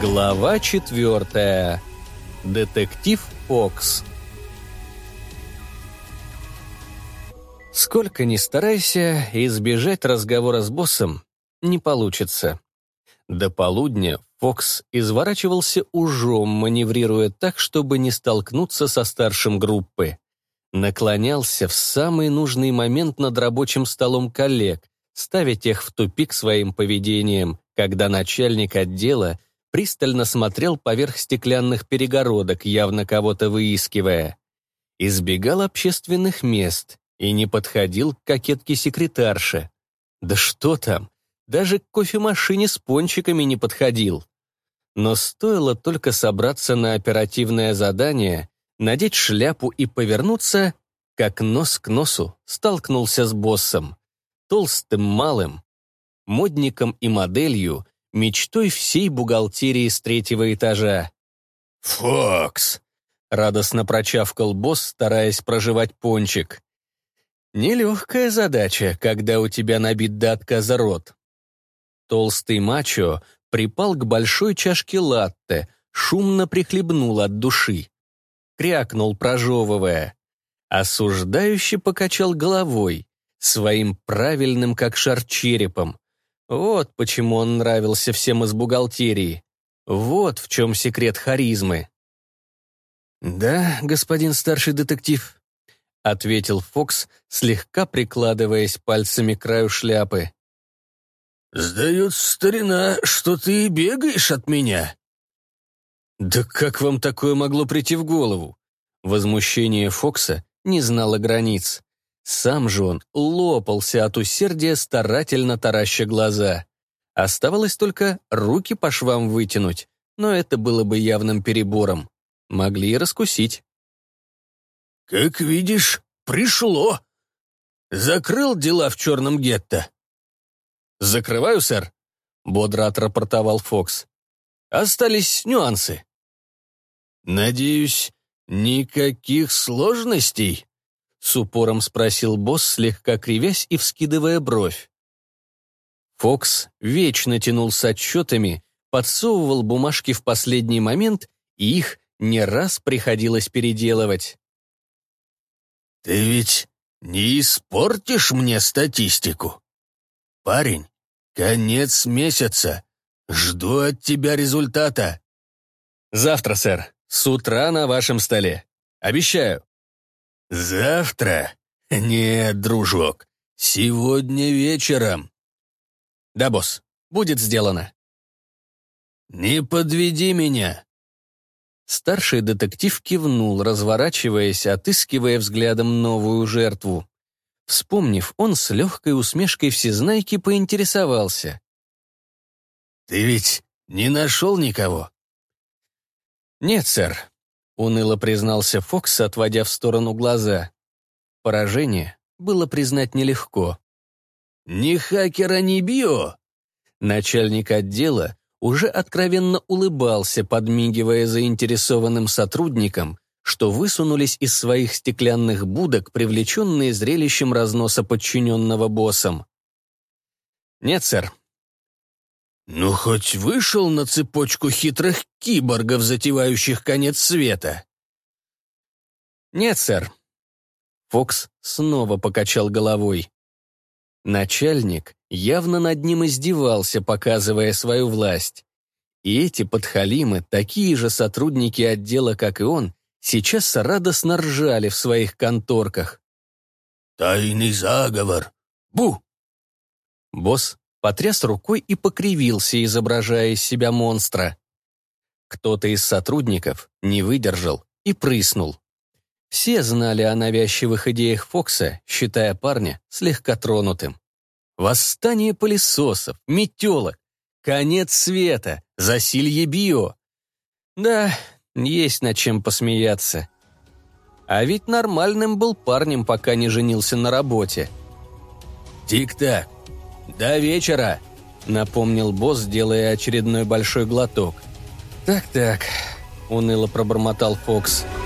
Глава 4. Детектив Фокс. Сколько ни старайся, избежать разговора с боссом не получится. До полудня Фокс изворачивался ужом, маневрируя так, чтобы не столкнуться со старшим группы. Наклонялся в самый нужный момент над рабочим столом коллег, ставя тех в тупик своим поведением, когда начальник отдела пристально смотрел поверх стеклянных перегородок, явно кого-то выискивая. Избегал общественных мест и не подходил к кокетке-секретарше. Да что там, даже к кофемашине с пончиками не подходил. Но стоило только собраться на оперативное задание, надеть шляпу и повернуться, как нос к носу столкнулся с боссом. Толстым малым, модником и моделью, мечтой всей бухгалтерии с 3-го этажа. «Фокс!» — радостно прочавкал босс, стараясь прожевать пончик. «Нелегкая задача, когда у тебя набит до отказа рот». Толстый мачо припал к большой чашке латте, шумно прихлебнул от души. Крякнул, прожевывая. Осуждающе покачал головой, своим правильным, как шар, черепом. Вот почему он нравился всем из бухгалтерии. Вот в чем секрет харизмы. «Да, господин старший детектив», — ответил Фокс, слегка прикладываясь пальцами к краю шляпы. «Сдается, старина, что ты бегаешь от меня?» «Да как вам такое могло прийти в голову?» Возмущение Фокса не знало границ. Сам же он лопался от усердия, старательно тараща глаза. Оставалось только руки по швам вытянуть, но это было бы явным перебором. Могли и раскусить. «Как видишь, пришло. Закрыл дела в черном гетто?» «Закрываю, сэр», — бодро отрапортовал Фокс. «Остались нюансы». «Надеюсь, никаких сложностей?» — с упором спросил босс, слегка кривясь и вскидывая бровь. Фокс вечно тянул с отчетами, подсовывал бумажки в последний момент, и их не раз приходилось переделывать. «Ты ведь не испортишь мне статистику? Парень, конец месяца. Жду от тебя результата». «Завтра, сэр, с утра на вашем столе. Обещаю». «Завтра? Нет, дружок, сегодня вечером». «Да, босс, будет сделано». «Не подведи меня». Старший детектив кивнул, разворачиваясь, отыскивая взглядом новую жертву. Вспомнив, он с легкой усмешкой всезнайки поинтересовался. «Ты ведь не нашел никого?» «Нет, сэр», — уныло признался Фокс, отводя в сторону глаза. Поражение было признать нелегко. «Ни хакера, ни био?» Начальник отдела уже откровенно улыбался, подмигивая заинтересованным сотрудникам, что высунулись из своих стеклянных будок, привлеченные зрелищем разноса подчиненного боссом. «Нет, сэр». «Ну, хоть вышел на цепочку хитрых киборгов, затевающих конец света?» «Нет, сэр». Фокс снова покачал головой. Начальник явно над ним издевался, показывая свою власть. И эти подхалимы, такие же сотрудники отдела, как и он, сейчас радостно ржали в своих конторках. «Тайный заговор! Бу!» Босс потряс рукой и покривился, изображая из себя монстра. Кто-то из сотрудников не выдержал и прыснул. Все знали о навязчивых идеях Фокса, считая парня слегка тронутым. Восстание пылесосов, метелок, конец света, засилье био. Да, есть над чем посмеяться. А ведь нормальным был парнем, пока не женился на работе. «Тик-так, до вечера», — напомнил босс, делая очередной большой глоток. «Так-так», — уныло пробормотал Фокс.